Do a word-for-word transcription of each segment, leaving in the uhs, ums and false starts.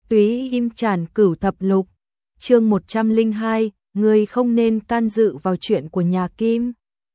Túy Im Tràn Cửu Thập Lục, chương một trăm lẻ hai, người không nên can dự vào chuyện của nhà Kim.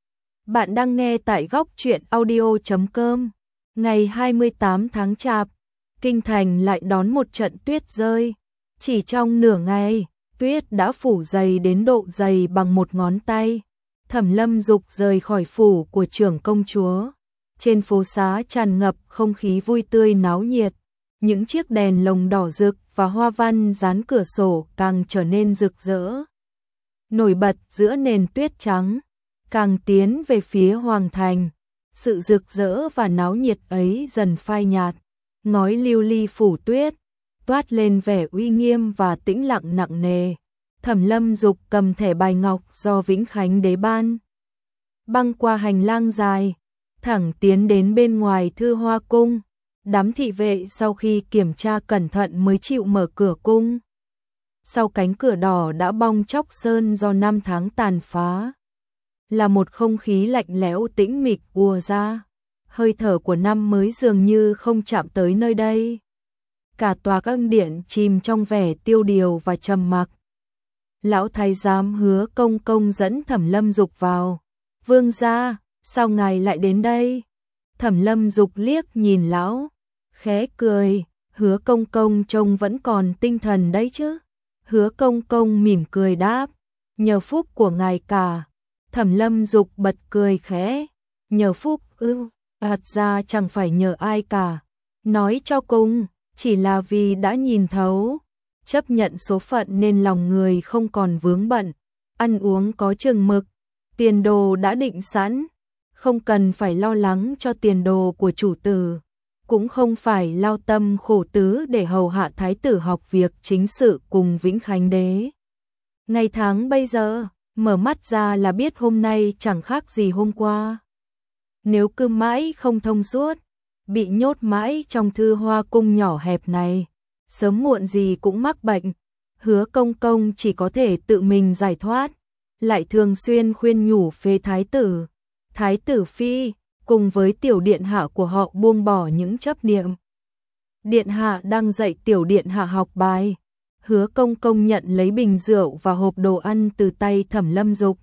Bạn đang nghe tại góc truyện audio chấm com. Ngày hai mươi tám tháng Chạp, Kinh Thành lại đón một trận tuyết rơi. Chỉ trong nửa ngày, tuyết đã phủ dày đến độ dày bằng một ngón tay. Thẩm Lâm Dục rời khỏi phủ của trưởng công chúa. Trên phố xá tràn ngập không khí vui tươi náo nhiệt. Những chiếc đèn lồng đỏ rực và hoa văn dán cửa sổ càng trở nên rực rỡ. Nổi bật giữa nền tuyết trắng, càng tiến về phía hoàng thành. Sự rực rỡ và náo nhiệt ấy dần phai nhạt. Ngói lưu ly phủ tuyết, toát lên vẻ uy nghiêm và tĩnh lặng nặng nề. Thẩm Lâm Dục cầm thẻ bài ngọc do Vĩnh Khánh đế ban. Băng qua hành lang dài, thẳng tiến đến bên ngoài Thư Hoa cung. Đám thị vệ sau khi kiểm tra cẩn thận mới chịu mở cửa cung. Sau cánh cửa đỏ đã bong chóc sơn do năm tháng tàn phá, là một không khí lạnh lẽo tĩnh mịch ùa ra. Hơi thở của năm mới dường như không chạm tới nơi đây. Cả tòa ân điện chìm trong vẻ tiêu điều và trầm mặc. Lão thái giám Hứa Công Công dẫn Thẩm Lâm Dục vào. Vương gia, sao ngài lại đến đây? Thẩm Lâm Dục liếc nhìn lão, khẽ cười. Hứa Công Công trông vẫn còn tinh thần đấy chứ? Hứa Công Công mỉm cười đáp, nhờ phúc của ngài cả. Thẩm Lâm Dục bật cười khẽ, nhờ phúc ư? Thật ra chẳng phải nhờ ai cả. Nói cho cùng, chỉ là vì đã nhìn thấu, chấp nhận số phận nên lòng người không còn vướng bận, ăn uống có chừng mực, tiền đồ đã định sẵn, không cần phải lo lắng cho tiền đồ của chủ tử, cũng không phải lao tâm khổ tứ để hầu hạ thái tử học việc chính sự cùng Vĩnh Khánh đế. Ngày tháng bây giờ, mở mắt ra là biết hôm nay chẳng khác gì hôm qua. Nếu cứ mãi không thông suốt, bị nhốt mãi trong Thư Hoa cung nhỏ hẹp này, sớm muộn gì cũng mắc bệnh. Hứa Công Công chỉ có thể tự mình giải thoát, lại thường xuyên khuyên nhủ phế thái tử, thái tử phi, cùng với tiểu điện hạ của họ buông bỏ những chấp niệm. Điện hạ đang dạy tiểu điện hạ học bài. Hứa Công Công nhận lấy bình rượu và hộp đồ ăn từ tay Thẩm Lâm Dục,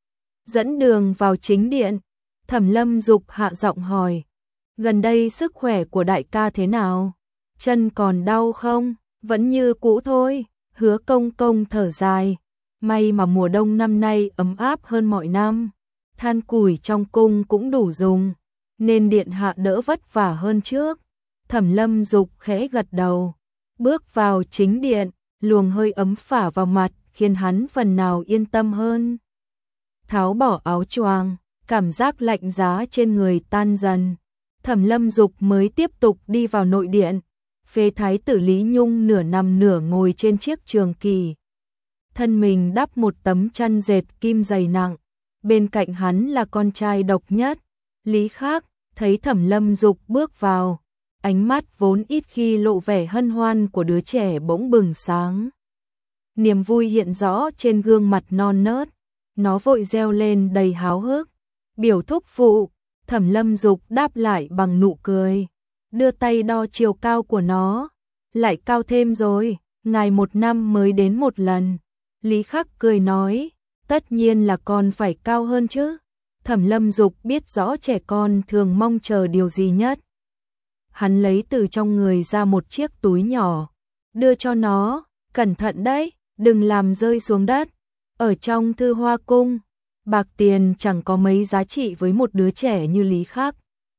dẫn đường vào chính điện. Thẩm Lâm Dục hạ giọng hỏi, gần đây sức khỏe của đại ca thế nào? Chân còn đau không? Vẫn như cũ thôi. Hứa Công Công thở dài, may mà mùa đông năm nay ấm áp hơn mọi năm. Than củi trong cung cũng đủ dùng, nên điện hạ đỡ vất vả hơn trước. Thẩm Lâm Dục khẽ gật đầu, bước vào chính điện, luồng hơi ấm phả vào mặt khiến hắn phần nào yên tâm hơn. Tháo bỏ áo choàng, cảm giác lạnh giá trên người tan dần. Thẩm Lâm Dục mới tiếp tục đi vào nội điện. Phế thái tử Lý Nhung nửa nằm nửa ngồi trên chiếc trường kỳ, thân mình đắp một tấm chăn dệt kim dày nặng. Bên cạnh hắn là con trai độc nhất, Lý Khắc. Thấy Thẩm Lâm Dục bước vào, ánh mắt vốn ít khi lộ vẻ hân hoan của đứa trẻ bỗng bừng sáng. Niềm vui hiện rõ trên gương mặt non nớt, nó vội reo lên đầy háo hức. Biểu thúc phụ. Thẩm Lâm Dục đáp lại bằng nụ cười, đưa tay đo chiều cao của nó. Lại cao thêm rồi, ngài một năm mới đến một lần. Lý Khắc cười nói, tất nhiên là con phải cao hơn chứ. Thẩm Lâm Dục biết rõ trẻ con thường mong chờ điều gì nhất. Hắn lấy từ trong người ra một chiếc túi nhỏ, đưa cho nó, cẩn thận đấy, đừng làm rơi xuống đất. Ở trong Thư Hoa cung, bạc tiền chẳng có mấy giá trị với một đứa trẻ như Lý Khắc.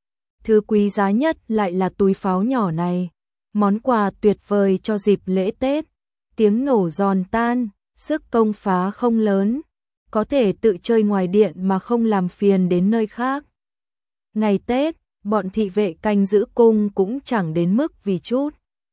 Thứ quý giá nhất lại là túi pháo nhỏ này, món quà tuyệt vời cho dịp lễ Tết. Tiếng nổ giòn tan, sức công phá không lớn, có thể tự chơi ngoài điện mà không làm phiền đến nơi khác. Ngày Tết, bọn thị vệ canh giữ cung cũng chẳng đến mức vì chút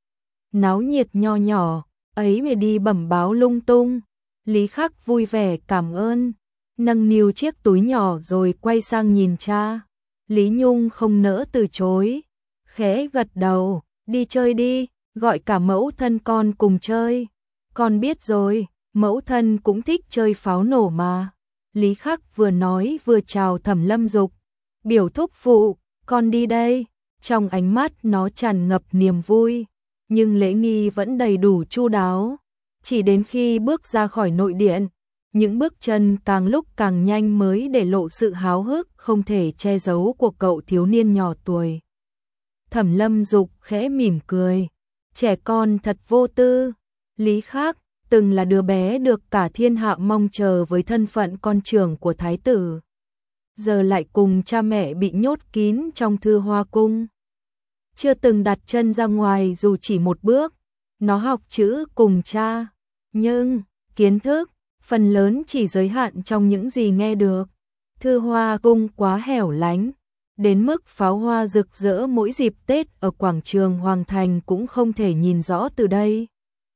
náo nhiệt nho nhỏ ấy mà đi bẩm báo lung tung. Lý Khắc vui vẻ cảm ơn, nâng niu chiếc túi nhỏ rồi quay sang nhìn cha. Lý Nhung không nỡ từ chối, khẽ gật đầu, đi chơi đi, gọi cả mẫu thân con cùng chơi. Con biết rồi, mẫu thân cũng thích chơi pháo nổ mà. Lý Khắc vừa nói vừa chào Thẩm Lâm Dục. Biểu thúc phụ, con đi đây. Trong ánh mắt nó tràn ngập niềm vui. nhưng lễ nghi vẫn đầy đủ chu đáo. Chỉ đến khi bước ra khỏi nội điện, những bước chân càng lúc càng nhanh mới để lộ sự háo hức không thể che giấu của cậu thiếu niên nhỏ tuổi. Thẩm Lâm Dục khẽ mỉm cười, trẻ con thật vô tư. Lý Khắc từng là đứa bé được cả thiên hạ mong chờ với thân phận con trưởng của thái tử, giờ lại cùng cha mẹ bị nhốt kín trong Thư Hoa cung, chưa từng đặt chân ra ngoài dù chỉ một bước. Nó học chữ cùng cha, nhưng kiến thức phần lớn chỉ giới hạn trong những gì nghe được. Thư Hoa cung quá hẻo lánh, đến mức pháo hoa rực rỡ mỗi dịp Tết ở quảng trường Hoàng Thành cũng không thể nhìn rõ từ đây.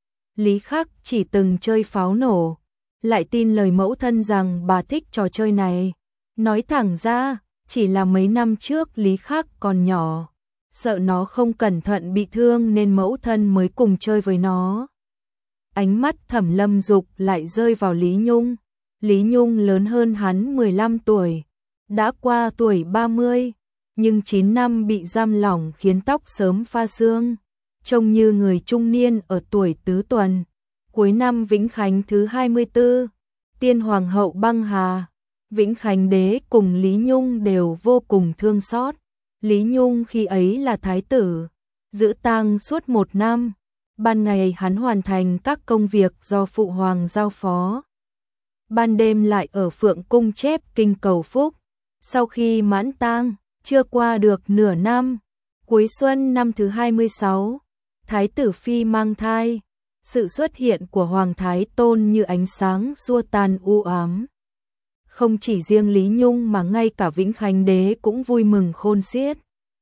Lý Khắc chỉ từng chơi pháo nổ, lại tin lời mẫu thân rằng bà thích trò chơi này. Nói thẳng ra, chỉ là mấy năm trước Lý Khắc còn nhỏ, sợ nó không cẩn thận bị thương nên mẫu thân mới cùng chơi với nó. Ánh mắt Thẩm Lâm Dục lại rơi vào Lý Nhung. Lý Nhung lớn hơn hắn mười lăm tuổi, đã qua tuổi ba mươi, nhưng chín năm bị giam lỏng khiến tóc sớm pha sương, trông như người trung niên ở tuổi tứ tuần. Cuối năm Vĩnh Khánh thứ hai mươi tư, Tiên Hoàng hậu băng hà, Vĩnh Khánh đế cùng Lý Nhung đều vô cùng thương xót. Lý Nhung khi ấy là thái tử, giữ tang suốt một năm. Ban ngày hắn hoàn thành các công việc do phụ hoàng giao phó, ban đêm lại ở Phượng cung chép kinh cầu phúc. Sau khi mãn tang, chưa qua được nửa năm, cuối xuân năm thứ hai mươi sáu, thái tử phi mang thai. Sự xuất hiện của Hoàng Thái Tôn như ánh sáng xua tan u ám. Không chỉ riêng Lý Nhung mà ngay cả Vĩnh Khánh đế cũng vui mừng khôn xiết.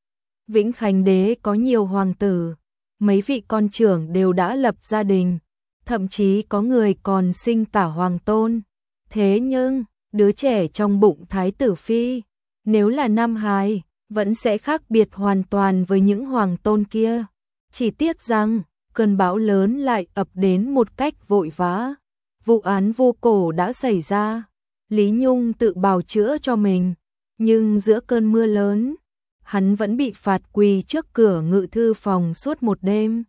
Vĩnh Khánh đế có nhiều hoàng tử, mấy vị con trưởng đều đã lập gia đình, thậm chí có người còn sinh cả hoàng tôn. Thế nhưng, đứa trẻ trong bụng thái tử phi, nếu là nam hài, vẫn sẽ khác biệt hoàn toàn với những hoàng tôn kia. Chỉ tiếc rằng, cơn bão lớn lại ập đến một cách vội vã. Vụ án Vu Cổ đã xảy ra, Lý Nhung tự bào chữa cho mình, nhưng giữa cơn mưa lớn, hắn vẫn bị phạt quỳ trước cửa ngự thư phòng suốt một đêm.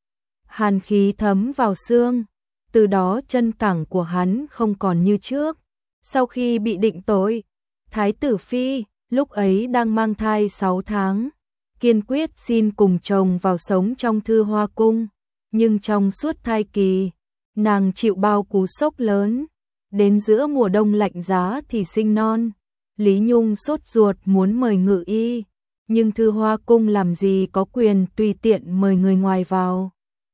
Hàn khí thấm vào xương, từ đó chân cẳng của hắn không còn như trước. Sau khi bị định tội, thái tử phi lúc ấy đang mang thai sáu tháng, kiên quyết xin cùng chồng vào sống trong Thư Hoa cung, nhưng trong suốt thai kỳ, nàng chịu bao cú sốc lớn, đến giữa mùa đông lạnh giá thì sinh non. Lý Nhung sốt ruột muốn mời ngự y, nhưng Thư Hoa cung làm gì có quyền tùy tiện mời người ngoài vào.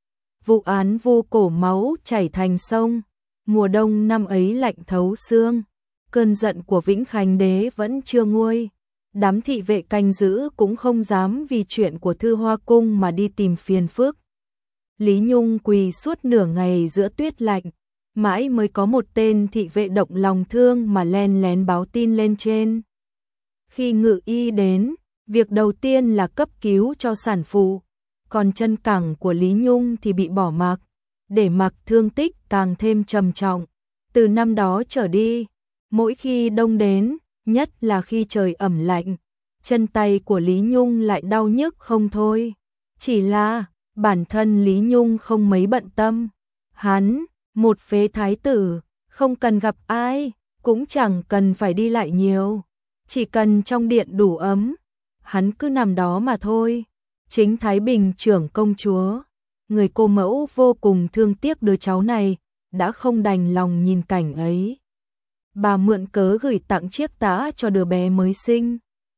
Vụ án Vu Cổ máu chảy thành sông, mùa đông năm ấy lạnh thấu xương, cơn giận của Vĩnh Khánh đế vẫn chưa nguôi. Đám thị vệ canh giữ cũng không dám vì chuyện của Thư Hoa cung mà đi tìm phiền phức. Lý Nhung quỳ suốt nửa ngày giữa tuyết lạnh, mãi mới có một tên thị vệ động lòng thương mà len lén báo tin lên trên. Khi ngự y đến, việc đầu tiên là cấp cứu cho sản phụ, còn chân cẳng của Lý Nhung thì bị bỏ mặc, để mặc thương tích càng thêm trầm trọng. Từ năm đó trở đi, mỗi khi đông đến, nhất là khi trời ẩm lạnh, chân tay của Lý Nhung lại đau nhức không thôi. Chỉ là bản thân Lý Nhung không mấy bận tâm. Hắn, một phế thái tử, không cần gặp ai, cũng chẳng cần phải đi lại nhiều. Chỉ cần trong điện đủ ấm, hắn cứ nằm đó mà thôi. Chính Thái Bình trưởng công chúa, người cô mẫu vô cùng thương tiếc đứa cháu này, đã không đành lòng nhìn cảnh ấy. Bà mượn cớ gửi tặng chiếc tã cho đứa bé mới sinh.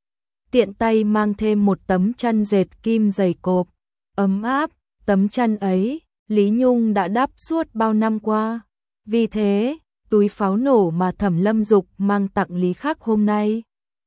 Tiện tay mang thêm một tấm chăn dệt kim dày cộp, ấm áp. Tấm chăn ấy, Lý Nhung đã đắp suốt bao năm qua. Vì thế, túi pháo nổ mà Thẩm Lâm Dục mang tặng Lý Khắc hôm nay,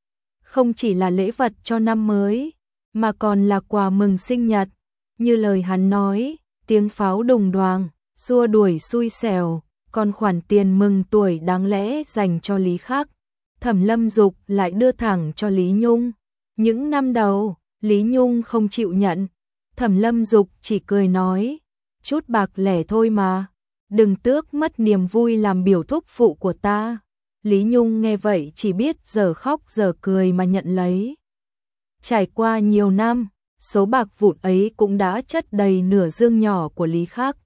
không chỉ là lễ vật cho năm mới, mà còn là quà mừng sinh nhật. Như lời hắn nói, tiếng pháo đùng đoàng, xua đuổi xui xẻo, còn khoản tiền mừng tuổi đáng lẽ dành cho Lý Khắc, Thẩm Lâm Dục lại đưa thẳng cho Lý Nhung. Những năm đầu, Lý Nhung không chịu nhận, Thẩm Lâm Dục chỉ cười nói, chút bạc lẻ thôi mà, đừng tước mất niềm vui làm biểu thúc phụ của ta. Lý Nhung nghe vậy chỉ biết giờ khóc giờ cười mà nhận lấy. Trải qua nhiều năm, số bạc vụn ấy cũng đã chất đầy nửa dương nhỏ của Lý Khắc.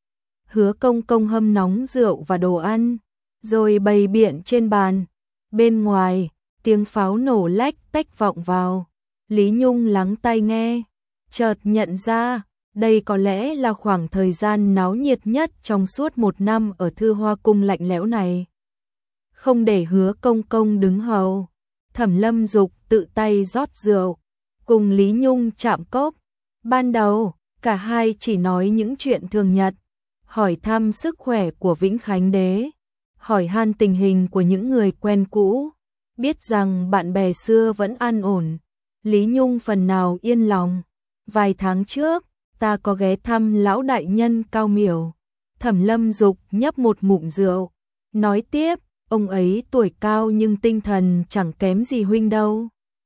Hứa Công Công hâm nóng rượu và đồ ăn, rồi bày biện trên bàn. Bên ngoài, tiếng pháo nổ lách tách vọng vào. Lý Nhung lắng tai nghe, chợt nhận ra, đây có lẽ là khoảng thời gian náo nhiệt nhất trong suốt một năm ở Thư Hoa Cung lạnh lẽo này. Không để Hứa Công Công đứng hầu, Thẩm Lâm Dục tự tay rót rượu, cùng Lý Nhung chạm cốc. Ban đầu, cả hai chỉ nói những chuyện thường nhật, hỏi thăm sức khỏe của Vĩnh Khánh Đế, hỏi han tình hình của những người quen cũ, biết rằng bạn bè xưa vẫn an ổn. Lý Nhung phần nào yên lòng. Vài tháng trước, ta có ghé thăm lão đại nhân Cao Miểu. Thẩm Lâm Dục nhấp một ngụm rượu, nói tiếp, ông ấy tuổi cao nhưng tinh thần chẳng kém gì huynh đâu.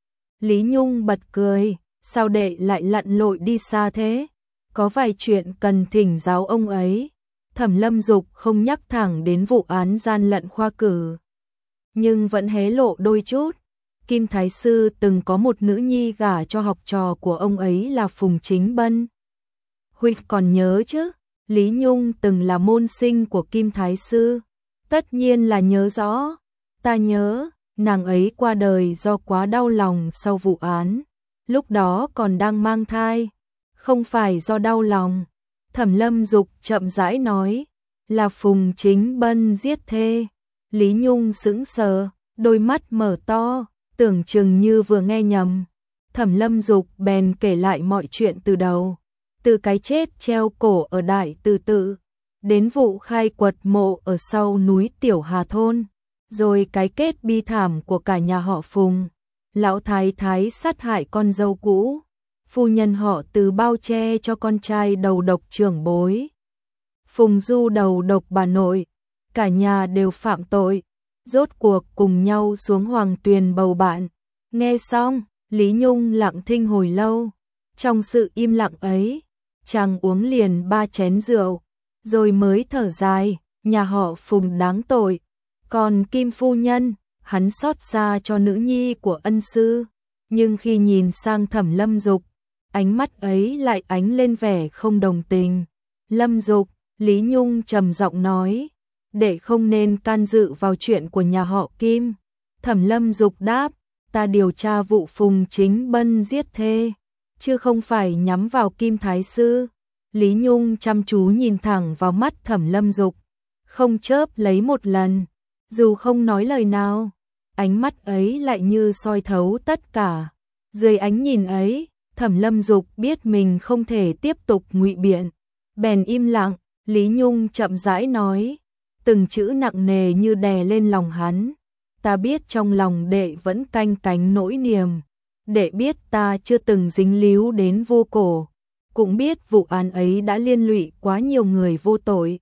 Lý Nhung bật cười, sao đệ lại lặn lội đi xa thế? Có vài chuyện cần thỉnh giáo ông ấy. Thẩm Lâm Dục không nhắc thẳng đến vụ án gian lận khoa cử, nhưng vẫn hé lộ đôi chút. Kim Thái Sư từng có một nữ nhi gả cho học trò của ông ấy là Phùng Chính Bân. Huynh còn nhớ chứ? Lý Nhung từng là môn sinh của Kim Thái Sư. Tất nhiên là nhớ rõ. Ta nhớ, nàng ấy qua đời do quá đau lòng sau vụ án. Lúc đó còn đang mang thai. Không phải do đau lòng. Thẩm Lâm Dục chậm rãi nói, là Phùng Chính Bân giết thê. Lý Nhung sững sờ, đôi mắt mở to, tưởng chừng như vừa nghe nhầm. Thẩm Lâm Dục bèn kể lại mọi chuyện từ đầu, từ cái chết treo cổ ở Đại Từ Tự, đến vụ khai quật mộ ở sau núi Tiểu Hà Thôn, rồi cái kết bi thảm của cả nhà họ Phùng. Lão thái thái sát hại con dâu cũ, phu nhân họ Từ bao che cho con trai đầu độc trưởng bối. Phùng Du đầu độc bà nội, cả nhà đều phạm tội, rốt cuộc cùng nhau xuống Hoàng Tuyền bầu bạn. Nghe xong, Lý Nhung lặng thinh hồi lâu. Trong sự im lặng ấy, chàng uống liền ba chén rượu, rồi mới thở dài, nhà họ Phùng đáng tội. Còn Kim phu nhân, hắn xót xa cho nữ nhi của ân sư. Nhưng khi nhìn sang Thẩm Lâm Dục, ánh mắt ấy lại ánh lên vẻ không đồng tình. Lâm Dục, Lý Nhung trầm giọng nói, đệ không nên can dự vào chuyện của nhà họ Kim. Thẩm Lâm Dục đáp, ta điều tra vụ Phùng Chính Bân giết thê, chứ không phải nhắm vào Kim Thái Sư. Lý Nhung chăm chú nhìn thẳng vào mắt Thẩm Lâm Dục, không chớp lấy một lần, dù không nói lời nào, ánh mắt ấy lại như soi thấu tất cả. Dưới ánh nhìn ấy, Thẩm Lâm Dục biết mình không thể tiếp tục ngụy biện, bèn im lặng. Lý Nhung chậm rãi nói, từng chữ nặng nề như đè lên lòng hắn. Ta biết trong lòng đệ vẫn canh cánh nỗi niềm. Đệ biết ta chưa từng dính líu đến vô cổ, cũng biết vụ án ấy đã liên lụy quá nhiều người vô tội.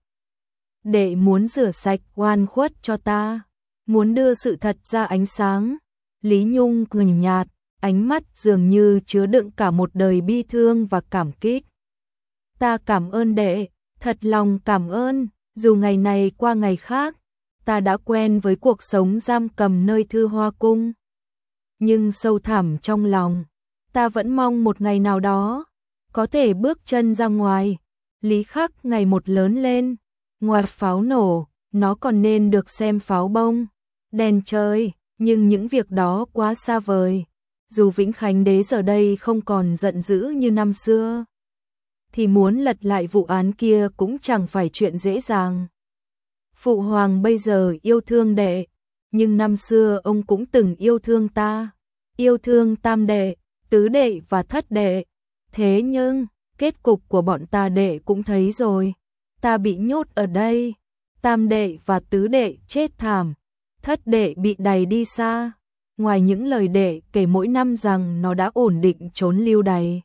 Đệ muốn rửa sạch oan khuất cho ta, muốn đưa sự thật ra ánh sáng. Lý Nhung cười nhạt, ánh mắt dường như chứa đựng cả một đời bi thương và cảm kích. Ta cảm ơn đệ, thật lòng cảm ơn, dù ngày này qua ngày khác, ta đã quen với cuộc sống giam cầm nơi Thư Hoa Cung. Nhưng sâu thẳm trong lòng, ta vẫn mong một ngày nào đó, có thể bước chân ra ngoài. Lý Khắc ngày một lớn lên, ngoài pháo nổ, nó còn nên được xem pháo bông, đèn trời, nhưng những việc đó quá xa vời. Dù Vĩnh Khánh Đế giờ đây không còn giận dữ như năm xưa, thì muốn lật lại vụ án kia cũng chẳng phải chuyện dễ dàng. Phụ hoàng bây giờ yêu thương đệ, nhưng năm xưa ông cũng từng yêu thương ta, yêu thương tam đệ, tứ đệ và thất đệ. Thế nhưng, kết cục của bọn ta đệ cũng thấy rồi. Ta bị nhốt ở đây, tam đệ và tứ đệ chết thảm, thất đệ bị đày đi xa. Ngoài những lời đệ kể mỗi năm rằng nó đã ổn định trốn lưu đày,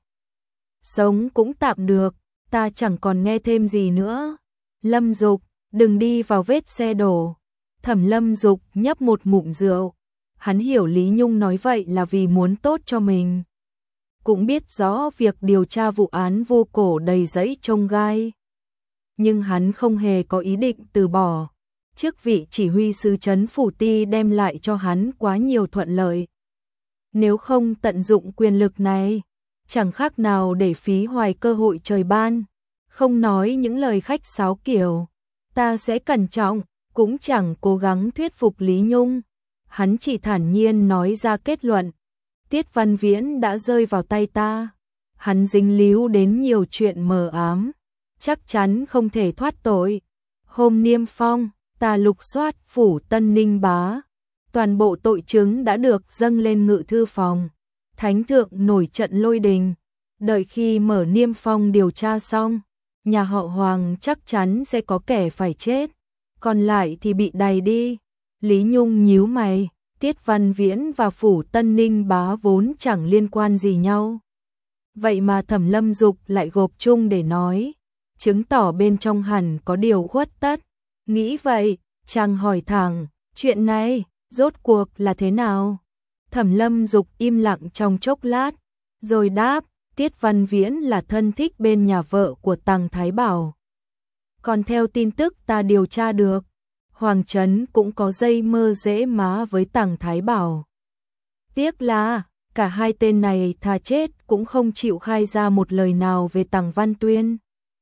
sống cũng tạm được, ta chẳng còn nghe thêm gì nữa. Lâm Dục, đừng đi vào vết xe đổ. Thẩm Lâm Dục nhấp một ngụm rượu. Hắn hiểu Lý Nhung nói vậy là vì muốn tốt cho mình, cũng biết rõ việc điều tra vụ án vô cổ đầy rẫy chông gai. Nhưng hắn không hề có ý định từ bỏ. Chức vị chỉ huy sứ trấn Phủ Ti đem lại cho hắn quá nhiều thuận lợi. Nếu không tận dụng quyền lực này, chẳng khác nào để phí hoài cơ hội trời ban, không nói những lời khách sáo kiểu ta sẽ cẩn trọng, cũng chẳng cố gắng thuyết phục Lý Nhung, hắn chỉ thản nhiên nói ra kết luận, Tiết Văn Viễn đã rơi vào tay ta, hắn dính líu đến nhiều chuyện mờ ám, chắc chắn không thể thoát tội. Hôm niêm phong, ta lục soát phủ Tân Ninh Bá, toàn bộ tội chứng đã được dâng lên ngự thư phòng. Thánh thượng nổi trận lôi đình, đợi khi mở niêm phong điều tra xong, nhà họ Hoàng chắc chắn sẽ có kẻ phải chết, còn lại thì bị đày đi. Lý Nhung nhíu mày, Tiết Văn Viễn và phủ Tân Ninh Bá vốn chẳng liên quan gì nhau. Vậy mà Thẩm Lâm Dục lại gộp chung để nói, chứng tỏ bên trong hẳn có điều khuất tất. Nghĩ vậy, chàng hỏi thẳng, chuyện này, rốt cuộc là thế nào? Thẩm Lâm Dục im lặng trong chốc lát, rồi đáp, Tiết Văn Viễn là thân thích bên nhà vợ của Tằng Thái Bảo. Còn theo tin tức ta điều tra được, Hoàng Trấn cũng có dây mơ dễ má với Tằng Thái Bảo. Tiếc là, cả hai tên này thà chết cũng không chịu khai ra một lời nào về Tằng Văn Tuyên.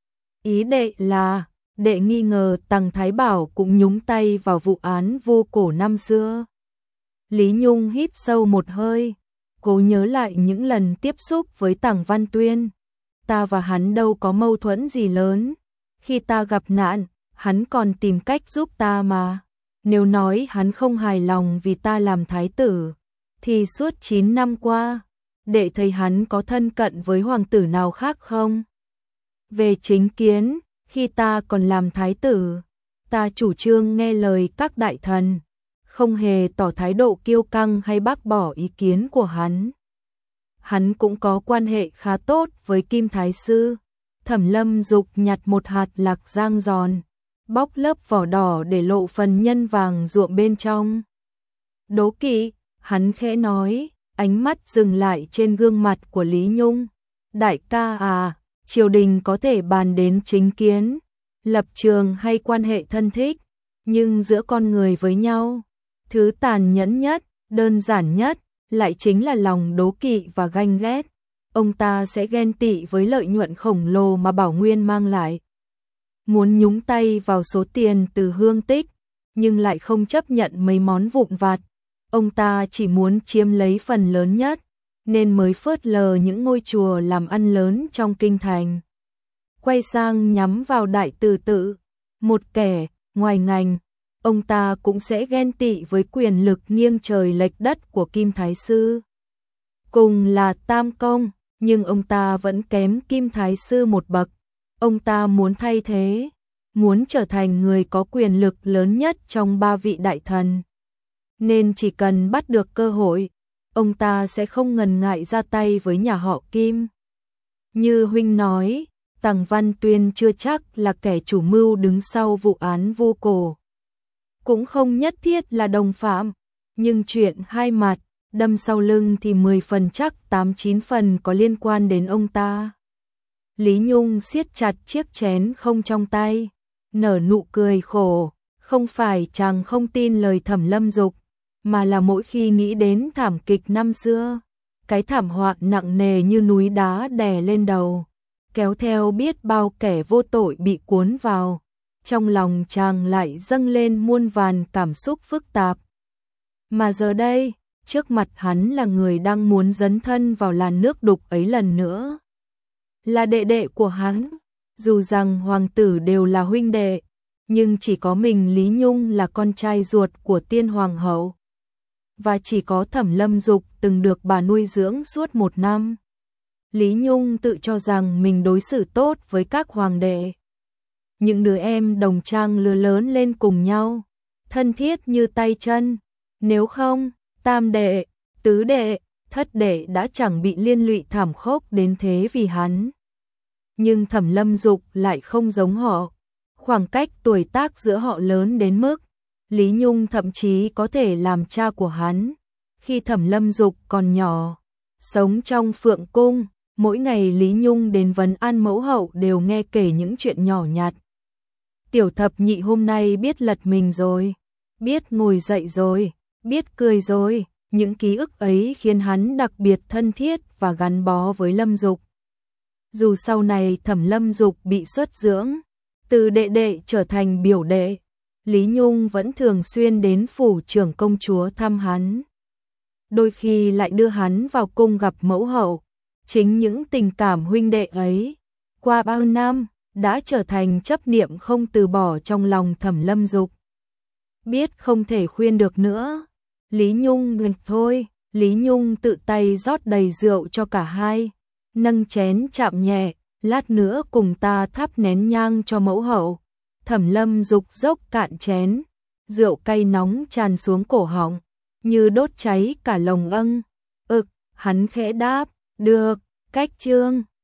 Ý đệ là, đệ nghi ngờ Tằng Thái Bảo cũng nhúng tay vào vụ án vô cổ năm xưa. Lý Nhung hít sâu một hơi, cố nhớ lại những lần tiếp xúc với Tằng Văn Tuyên. Ta và hắn đâu có mâu thuẫn gì lớn. Khi ta gặp nạn, hắn còn tìm cách giúp ta mà. Nếu nói hắn không hài lòng vì ta làm thái tử, thì suốt chín năm qua, đệ thấy hắn có thân cận với hoàng tử nào khác không? Về chính kiến, khi ta còn làm thái tử, ta chủ trương nghe lời các đại thần, không hề tỏ thái độ kiêu căng hay bác bỏ ý kiến của hắn. Hắn cũng có quan hệ khá tốt với Kim Thái Sư. Thẩm Lâm Dục nhặt một hạt lạc rang giòn, bóc lớp vỏ đỏ để lộ phần nhân vàng ruộm bên trong. Đố kỵ, hắn khẽ nói, ánh mắt dừng lại trên gương mặt của Lý Nhung. Đại ca à, triều đình có thể bàn đến chính kiến, lập trường hay quan hệ thân thích, nhưng giữa con người với nhau, thứ tàn nhẫn nhất, đơn giản nhất, lại chính là lòng đố kỵ và ganh ghét. Ông ta sẽ ghen tị với lợi nhuận khổng lồ mà Bảo Nguyên mang lại. Muốn nhúng tay vào số tiền từ hương tích, nhưng lại không chấp nhận mấy món vụn vặt. Ông ta chỉ muốn chiếm lấy phần lớn nhất, nên mới phớt lờ những ngôi chùa làm ăn lớn trong kinh thành. Quay sang nhắm vào Đại Từ Tự, một kẻ, ngoài ngành, ông ta cũng sẽ ghen tị với quyền lực nghiêng trời lệch đất của Kim Thái Sư. Cùng là tam công, nhưng ông ta vẫn kém Kim Thái Sư một bậc. Ông ta muốn thay thế, muốn trở thành người có quyền lực lớn nhất trong ba vị đại thần. Nên chỉ cần bắt được cơ hội, ông ta sẽ không ngần ngại ra tay với nhà họ Kim. Như huynh nói, Tằng Văn Tuyên chưa chắc là kẻ chủ mưu đứng sau vụ án vô cổ. Cũng không nhất thiết là đồng phạm, nhưng chuyện hai mặt, đâm sau lưng thì mười phần chắc tám chín phần có liên quan đến ông ta. Lý Nhung siết chặt chiếc chén không trong tay, nở nụ cười khổ, không phải chàng không tin lời Thẩm Lâm Dục, mà là mỗi khi nghĩ đến thảm kịch năm xưa, cái thảm họa nặng nề như núi đá đè lên đầu, kéo theo biết bao kẻ vô tội bị cuốn vào, trong lòng chàng lại dâng lên muôn vàn cảm xúc phức tạp. Mà giờ đây, trước mặt hắn là người đang muốn dấn thân vào làn nước đục ấy lần nữa. Là đệ đệ của hắn, dù rằng hoàng tử đều là huynh đệ, nhưng chỉ có mình Lý Nhung là con trai ruột của tiên hoàng hậu. Và chỉ có Thẩm Lâm Dục từng được bà nuôi dưỡng suốt một năm. Lý Nhung tự cho rằng mình đối xử tốt với các hoàng đệ. Những đứa em đồng trang lứa lớn lên cùng nhau, thân thiết như tay chân. Nếu không, tam đệ, tứ đệ, thất đệ đã chẳng bị liên lụy thảm khốc đến thế vì hắn. Nhưng Thẩm Lâm Dục lại không giống họ. Khoảng cách tuổi tác giữa họ lớn đến mức Lý Nhung thậm chí có thể làm cha của hắn. Khi Thẩm Lâm Dục còn nhỏ, sống trong Phượng Cung, mỗi ngày Lý Nhung đến vấn an mẫu hậu đều nghe kể những chuyện nhỏ nhặt. Tiểu thập nhị hôm nay biết lật mình rồi, biết ngồi dậy rồi, biết cười rồi, những ký ức ấy khiến hắn đặc biệt thân thiết và gắn bó với Lâm Dục. Dù sau này Thẩm Lâm Dục bị xuất dưỡng, từ đệ đệ trở thành biểu đệ, Lý Nhung vẫn thường xuyên đến phủ trưởng công chúa thăm hắn. Đôi khi lại đưa hắn vào cung gặp mẫu hậu. Chính những tình cảm huynh đệ ấy, qua bao năm, đã trở thành chấp niệm không từ bỏ trong lòng Thẩm Lâm Dục. Biết không thể khuyên được nữa, Lý Nhung ngừng thôi, Lý Nhung tự tay rót đầy rượu cho cả hai, nâng chén chạm nhẹ, lát nữa cùng ta thắp nén nhang cho mẫu hậu. Thẩm Lâm Dục dốc cạn chén, rượu cay nóng tràn xuống cổ họng, như đốt cháy cả lồng âng. Ực, hắn khẽ đáp, được, cách chương.